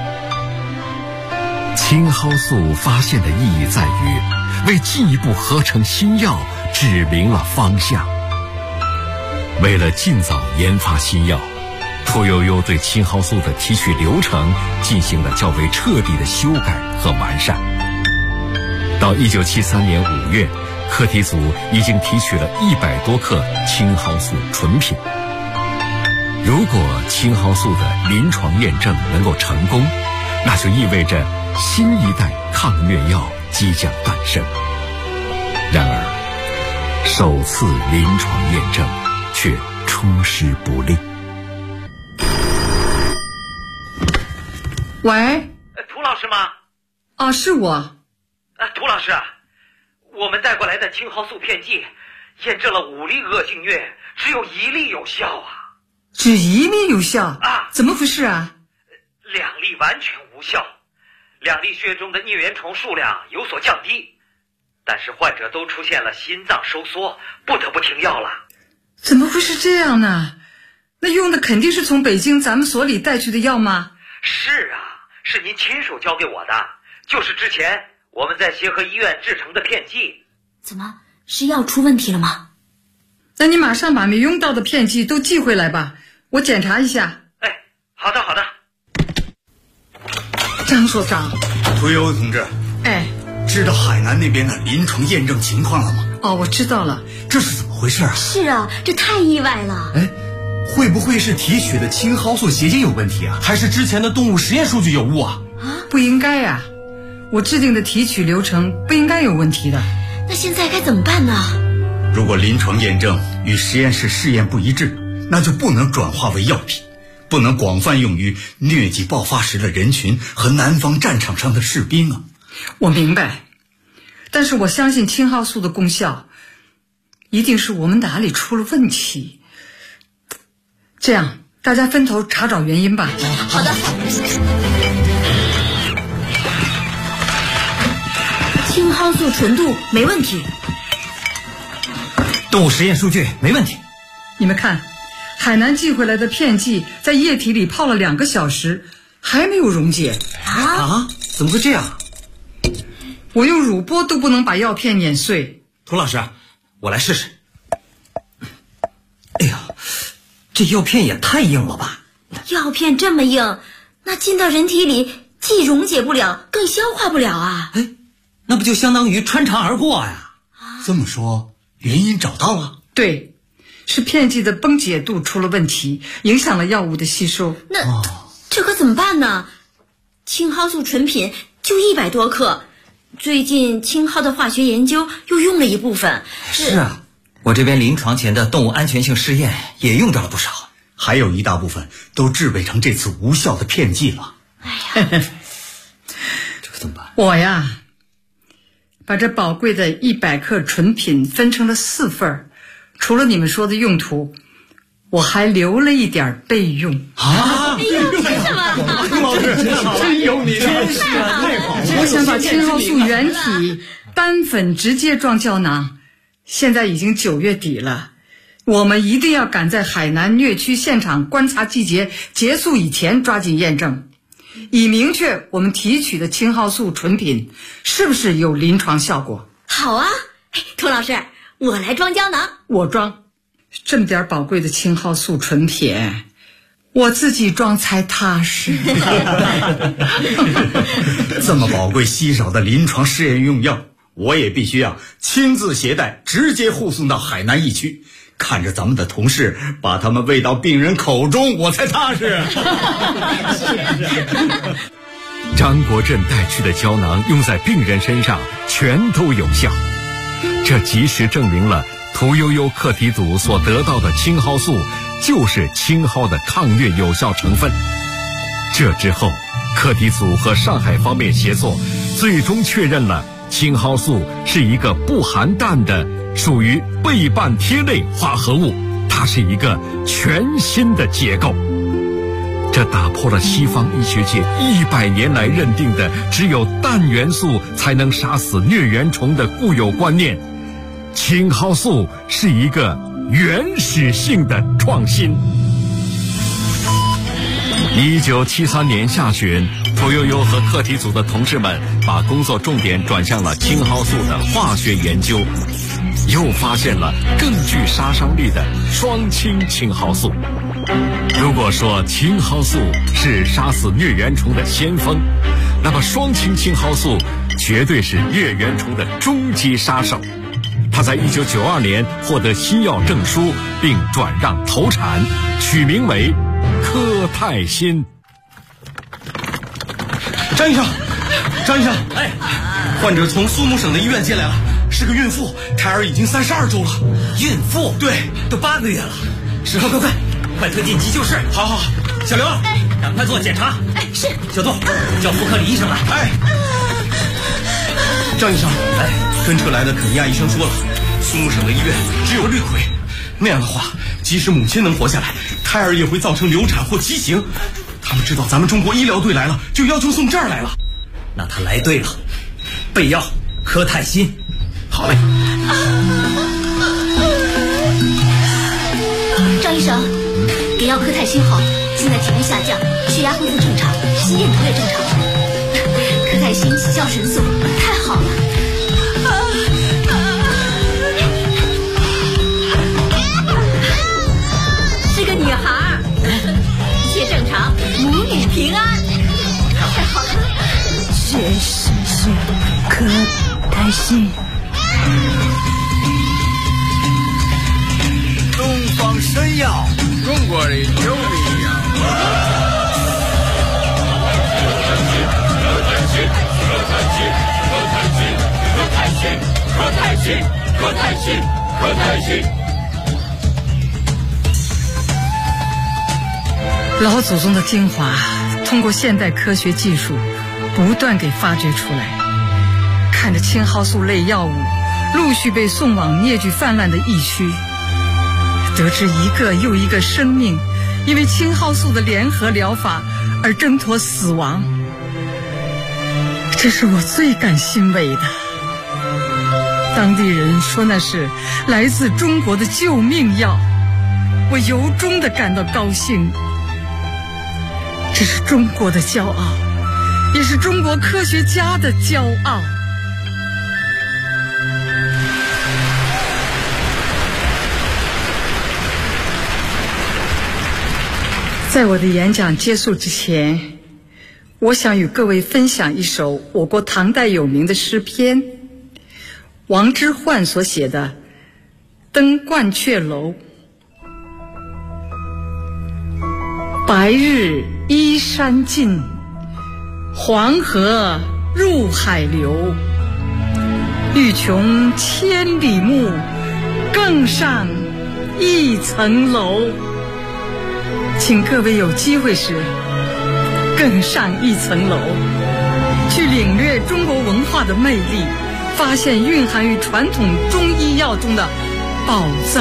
青蒿素发现的意义在于，为进一步合成新药指明了方向。为了尽早研发新药，屠呦呦对青蒿素的提取流程进行了较为彻底的修改和完善。到1973年5月，课题组已经提取了100多克青蒿素纯品。如果青蒿素的临床验证能够成功，那就意味着新一代抗疟药即将诞生。然而，首次临床验证却出师不利。 喂， 涂老师吗？ 啊，是我。 涂老师，我们带过来的青蒿素片剂验证了5例恶性疟，只有1例有效啊！ 只1例有效啊？怎么回事啊 ？2例完全无效，2例血中的疟原虫数量有所降低，但是患者都出现了心脏收缩，不得不停药了。 怎么会是这样呢？那用的肯定是从北京咱们所里带去的药吗？ 是啊，是您亲手交给我的，就是之前我们在协和医院制成的片剂。 怎么，是药出问题了吗？ 那你马上把没用到的片剂都寄回来吧，我检查一下。 哎，好的好的。 张所长， 屠呦呦同志， 哎， 知道海南那边的临床验证情况了吗？ 哦，我知道了。 这是怎么回事啊？ 是啊，这太意外了。 哎，会不会是提取的青蒿素结晶有问题啊？还是之前的动物实验数据有误啊？ 不应该呀，我制定的提取流程不应该有问题的。 那现在该怎么办呢？ 如果临床验证与实验室试验不一致，那就不能转化为药品，不能广泛用于疟疾爆发时的人群和南方战场上的士兵啊。 我明白，但是我相信青蒿素的功效，一定是我们哪里出了问题。这样，大家分头查找原因吧。 好的。青蒿素纯度没问题， 动物实验数据没问题。 你们看，海南寄回来的片剂在液体里泡了2个小时，还没有溶解。 啊？怎么会这样？ 我用乳钵都不能把药片碾碎。 涂老师，我来试试。哎呀，这药片也太硬了吧！ 药片这么硬，那进到人体里既溶解不了，更消化不了啊！ 哎，那不就相当于穿肠而过呀？ 这么说，原因找到了？ 对，是片剂的崩解度出了问题，影响了药物的吸收。 那这可怎么办呢？青蒿素纯品就100多克，最近青蒿的化学研究又用了一部分。 是啊，我这边临床前的动物安全性试验也用掉了不少， 还有一大部分都制备成这次无效的片剂了。 哎呀， 这可怎么办？ 我呀，把这宝贵的100克纯品分成了4份，除了你们说的用途，我还留了一点备用。 啊！ 哎呦，这什么？ 老师真有你的， 真是啊，太好了！ 我想把青蒿素原体单粉直接装胶囊。现在已经9月底了，我们一定要赶在海南疟区现场观察季节结束以前抓紧验证，以明确我们提取的青蒿素纯品是不是有临床效果。 好啊，涂老师，我来装胶囊。 我装。这么点宝贵的青蒿素纯品，我自己装才踏实。 这么宝贵稀少的临床试验用药，我也必须亲自携带，直接护送到海南疫区，看着咱们的同事把他们喂到病人口中，我才踏实。 张国振带去的胶囊用在病人身上全都有效，这及时证明了屠呦呦课题组所得到的青蒿素就是青蒿的抗疟有效成分。这之后，课题组和上海方面协作，最终确认了青蒿素是一个不含氮的属于倍半萜类化合物，它是一个全新的结构。 这打破了西方医学界100年来认定的只有氮元素才能杀死疟原虫的固有观念。青蒿素是一个原始性的创新。1973年下旬，屠呦呦和课题组的同事们把工作重点转向了青蒿素的化学研究，又发现了更具杀伤力的双氢青蒿素。如果说青蒿素是杀死疟原虫的先锋，那么双氢青蒿素绝对是疟原虫的终极杀手。它在1992年获得新药证书，并转让投产，取名为科泰辛。 张医生，哎，患者从苏木省的医院接来了，是个孕妇，胎儿已经32周了。 孕妇？ 对， 都8个月了。 是， 快推进急救室。 好，小刘， 赶快做检查。 哎，是。 小杜，叫妇科李医生来。 哎，张医生，跟车来的肯尼亚医生说了，苏木省的医院只有氯喹，那样的话，即使母亲能活下来，胎儿也会造成流产或畸形。他们知道咱们中国医疗队来了，就要求送这儿来了。 那他来对了，备药科泰辛。 好嘞。 张医生，给药科泰辛好，现在体温下降，血压恢复正常，心电图也正常。科泰辛起效神速，太好了。是个女孩，一切正常，母女平安，太好了。 谢科泰辛。 东方神药，中国的救命药。科泰辛。 老祖宗的精华，通过现代科学技术，不断给发掘出来。看着青蒿素类药物陆续被送往疟疾泛滥的疫区，得知一个又一个生命因为青蒿素的联合疗法而挣脱死亡，这是我最感欣慰的。当地人说那是来自中国的救命药，我由衷地感到高兴。这是中国的骄傲，也是中国科学家的骄傲。在我的演讲结束之前，我想与各位分享一首我国唐代有名的诗篇，王之涣所写的《登鹳雀楼》。白日依山尽，黄河入海流。欲穷千里目，更上一层楼。请各位有机会时更上一层楼，去领略中国文化的魅力，发现蕴含于传统中医药中的宝藏。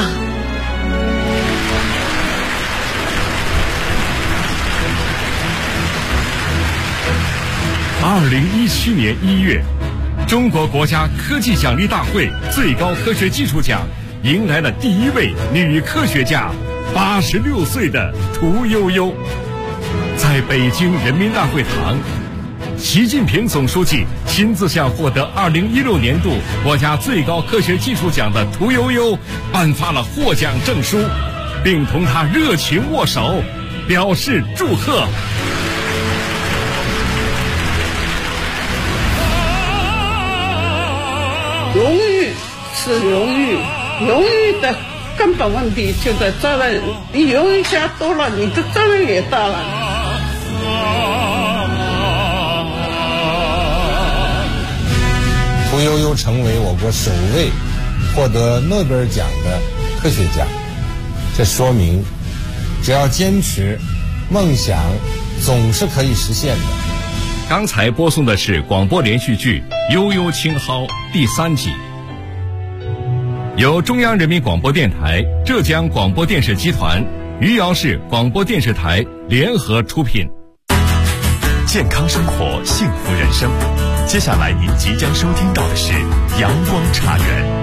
2017年1月，中国国家科技奖励大会最高科学技术奖迎来了第一位女科学家，86岁的屠呦呦。在北京人民大会堂，习近平总书记亲自向获得2016年度国家最高科学技术奖的屠呦呦颁发了获奖证书，并同她热情握手，表示祝贺。 荣誉是荣誉，荣誉的根本问题就在责任。你荣誉加多了，你的责任也大了。 屠呦呦成为我国首位获得诺贝尔奖的科学家，这说明只要坚持，梦想总是可以实现的。 刚才播送的是广播连续剧《悠悠青蒿》第3集，由中央人民广播电台、浙江广播电视集团余姚市广播电视台联合出品。 健康生活，幸福人生。接下来您即将收听到的是阳光茶园。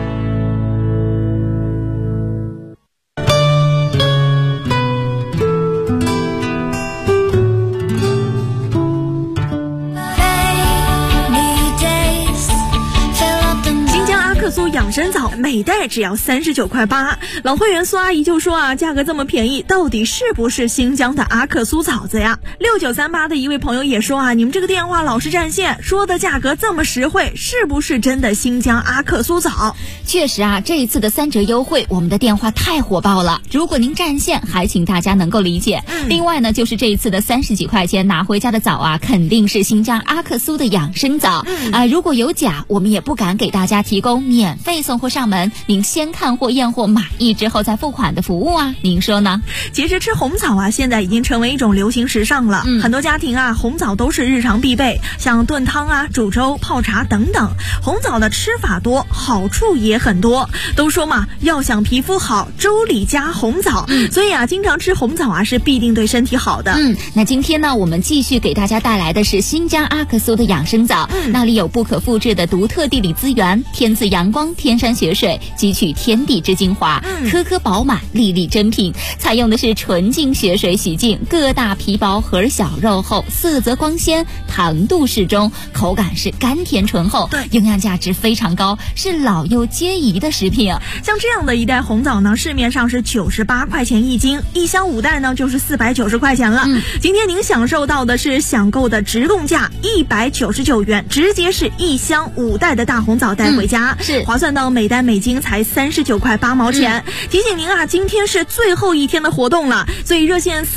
养生枣每袋只要39.8块。老会员苏阿姨就说啊，价格这么便宜，到底是不是新疆的阿克苏枣子呀？6938的一位朋友也说啊，你们这个电话老是占线，说的价格这么实惠，是不是真的新疆阿克苏枣？ 确实啊，这一次的3折优惠，我们的电话太火爆了。如果您占线，还请大家能够理解。另外呢，就是这一次的30几块钱拿回家的枣啊，肯定是新疆阿克苏的养生枣。如果有假，我们也不敢给大家提供免费送货上门，您先看货验货，满意之后再付款的服务啊，您说呢？ 其实吃红枣啊，现在已经成为一种流行时尚了。很多家庭啊，红枣都是日常必备，像炖汤啊、煮粥、泡茶等等。红枣的吃法多，好处也很多。都说嘛，要想皮肤好，粥里加红枣。所以啊，经常吃红枣啊，是必定对身体好的。 那今天呢，我们继续给大家带来的是新疆阿克苏的养生枣。那里有不可复制的独特地理资源，天赐阳光、天山雪水，汲取天地之精华，颗颗饱满，粒粒珍品。采用的是纯净雪水洗净，个大皮薄，核小肉厚，色泽光鲜，糖度适中，口感是甘甜醇厚，营养价值非常高，是老幼皆宜的食品。 像这样的一袋红枣呢，市面上是98块钱一斤，一箱5袋呢就是490块钱了。今天您享受到的是享购的直供价199元，直接是一箱5袋的大红枣带回家， 是划算到每袋每斤才39块8毛钱。提醒您啊，今天是最后一天的活动了，所以热线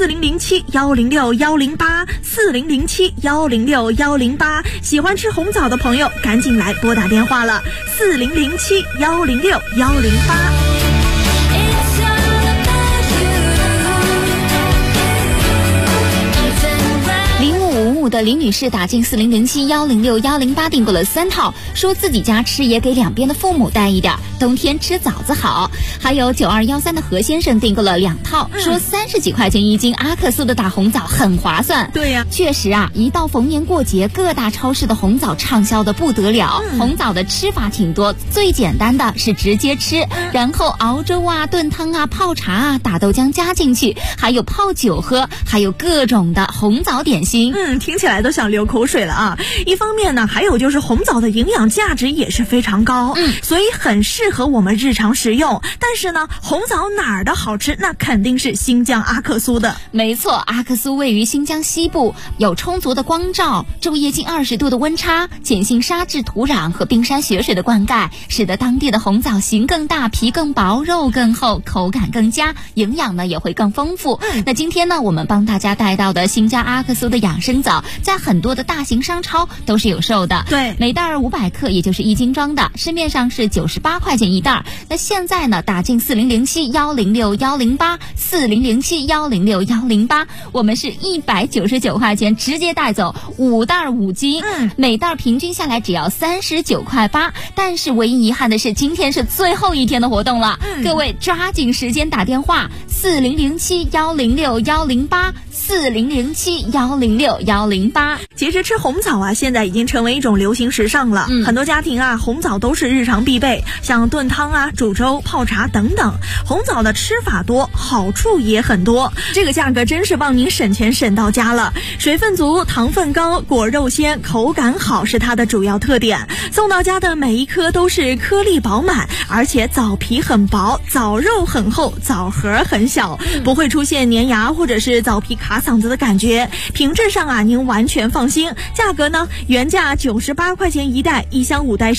4007-106-108，4007-106-108，喜欢吃红枣的朋友赶紧来拨打电话了，4007-106-108。 的林女士打进4007-106-108订购了3套，说自己家吃也给两边的父母带一点，冬天吃枣子好。还有9213的何先生订购了2套，说30几块钱一斤阿克苏的大红枣很划算。 对呀， 确实啊，一到逢年过节，各大超市的红枣畅销的不得了。红枣的吃法挺多，最简单的是直接吃，然后熬粥啊、炖汤啊、泡茶啊，打豆浆加进去，还有泡酒喝，还有各种的红枣点心。 听起来都想流口水了啊！一方面呢，还有就是红枣的营养价值也是非常高，所以很适合我们日常食用。但是呢，红枣哪儿的好吃，那肯定是新疆阿克苏的。 没错，阿克苏位于新疆西部，有充足的光照，昼夜近20度的温差，碱性沙质土壤和冰山雪水的灌溉，使得当地的红枣形更大、皮更薄、肉更厚，口感更佳，营养呢也会更丰富。那今天呢，我们帮大家带到的新疆阿克苏的养生枣，在很多的大型商超都是有售的。 对， 每袋500克，也就是1斤装的，市面上是98块钱一袋。那现在呢，打进4007-106-108， 4007-106-108，我们是199块钱直接带走5袋5斤，每袋平均下来只要39块8。但是唯一遗憾的是，今天是最后一天的活动了，各位抓紧时间打电话4007-106-108。4007-106-108。 其实吃红枣啊，现在已经成为一种流行时尚了。很多家庭啊，红枣都是日常必备，像炖汤啊、煮粥、泡茶等等。红枣的吃法多，好处也很多。这个价格真是帮您省钱省到家了。水分足，糖分高，果肉鲜，口感好是它的主要特点。送到家的每一颗都是颗粒饱满，而且枣皮很薄，枣肉很厚，枣核很小，不会出现粘牙或者是枣皮卡嗓子的感觉。品质上啊，您完全放心。价格呢，原价98块钱一袋，一箱5袋。